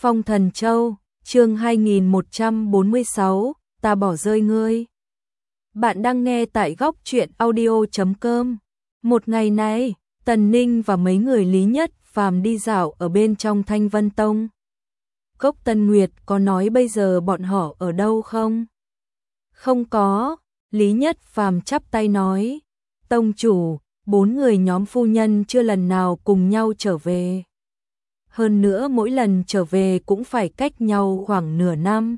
Phong Thần Châu, chương 2146, ta bỏ rơi ngươi. Bạn đang nghe tại góc truyện audio.com. Một ngày này, Tần Ninh và mấy người Lý Nhất Phàm đi dạo ở bên trong Thanh Vân Tông. Cốc Tân Nguyệt có nói bây giờ bọn họ ở đâu không? Không có, Lý Nhất Phàm chắp tay nói. Tông chủ, 4 người nhóm phu nhân chưa lần nào cùng nhau trở về. Hơn nữa mỗi lần trở về cũng phải cách nhau khoảng nửa năm.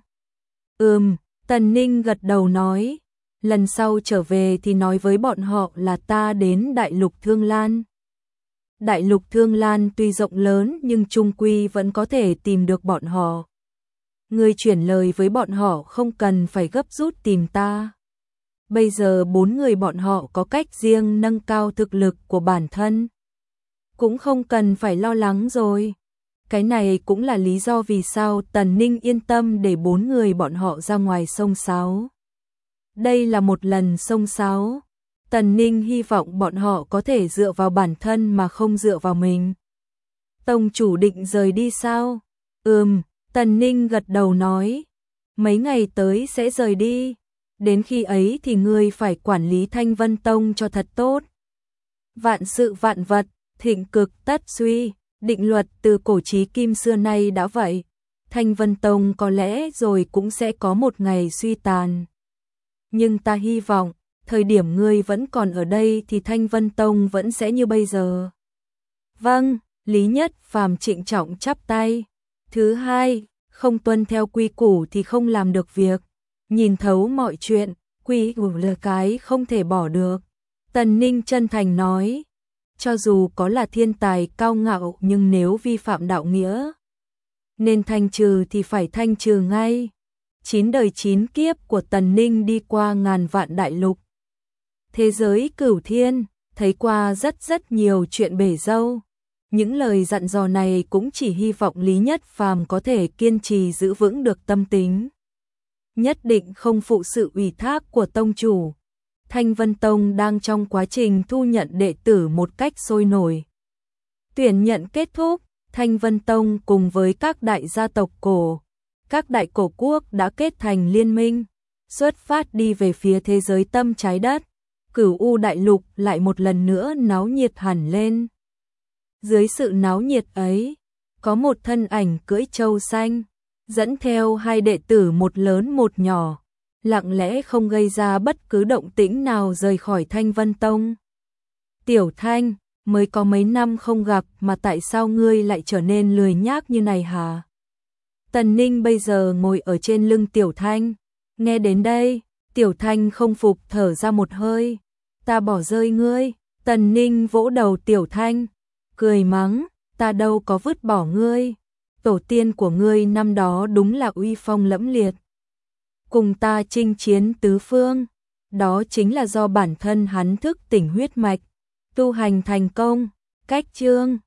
Tần Ninh gật đầu nói. Lần sau trở về thì nói với bọn họ là ta đến Đại Lục Thương Lan. Đại Lục Thương Lan tuy rộng lớn nhưng chung quy vẫn có thể tìm được bọn họ. Ngươi chuyển lời với bọn họ không cần phải gấp rút tìm ta. Bây giờ 4 người bọn họ có cách riêng nâng cao thực lực của bản thân. Cũng không cần phải lo lắng rồi. Cái này cũng là lý do vì sao Tần Ninh yên tâm để 4 người bọn họ ra ngoài sông Sáo. Đây là một lần sông Sáo. Tần Ninh hy vọng bọn họ có thể dựa vào bản thân mà không dựa vào mình. Tông chủ định rời đi sao? Tần Ninh gật đầu nói. Mấy ngày tới sẽ rời đi. Đến khi ấy thì ngươi phải quản lý Thanh Vân Tông cho thật tốt. Vạn sự vạn vật, thịnh cực tất suy, định luật từ cổ chí kim xưa nay đã vậy. Thanh Vân Tông có lẽ rồi cũng sẽ có một ngày suy tàn. Nhưng ta hy vọng, thời điểm ngươi vẫn còn ở đây thì Thanh Vân Tông vẫn sẽ như bây giờ. Vâng, Lý Nhất Phàm trịnh trọng chắp tay. Thứ hai, không tuân theo quy củ thì không làm được việc. Nhìn thấu mọi chuyện, quy củ là cái không thể bỏ được. Tần Ninh chân thành nói. Cho dù có là thiên tài cao ngạo nhưng nếu vi phạm đạo nghĩa, nên thanh trừ thì phải thanh trừ ngay. 9 đời 9 kiếp của Tần Ninh đi qua ngàn vạn đại lục. Thế giới cửu thiên, thấy qua rất nhiều chuyện bể dâu. Những lời dặn dò này cũng chỉ hy vọng Lý Nhất Phàm có thể kiên trì giữ vững được tâm tính. Nhất định không phụ sự ủy thác của tông chủ. Thanh Vân Tông đang trong quá trình thu nhận đệ tử một cách sôi nổi. Tuyển nhận kết thúc, Thanh Vân Tông cùng với các đại gia tộc cổ, các đại cổ quốc đã kết thành liên minh, xuất phát đi về phía thế giới tâm trái đất. Cửu U đại lục lại một lần nữa náo nhiệt hẳn lên. Dưới sự náo nhiệt ấy, có một thân ảnh cưỡi trâu xanh, dẫn theo 2 đệ tử một lớn một nhỏ, lặng lẽ không gây ra bất cứ động tĩnh nào rời khỏi Thanh Vân Tông. Tiểu Thanh, mới có mấy năm không gặp mà tại sao ngươi lại trở nên lười nhác như này hả? Tần Ninh bây giờ ngồi ở trên lưng Tiểu Thanh. Nghe đến đây, Tiểu Thanh không phục thở ra một hơi. Ta bỏ rơi ngươi. Tần Ninh vỗ đầu Tiểu Thanh, cười mắng, ta đâu có vứt bỏ ngươi. Tổ tiên của ngươi năm đó đúng là uy phong lẫm liệt. Cùng ta chinh chiến tứ phương. Đó chính là do bản thân hắn thức tỉnh huyết mạch, tu hành thành công. Cách chương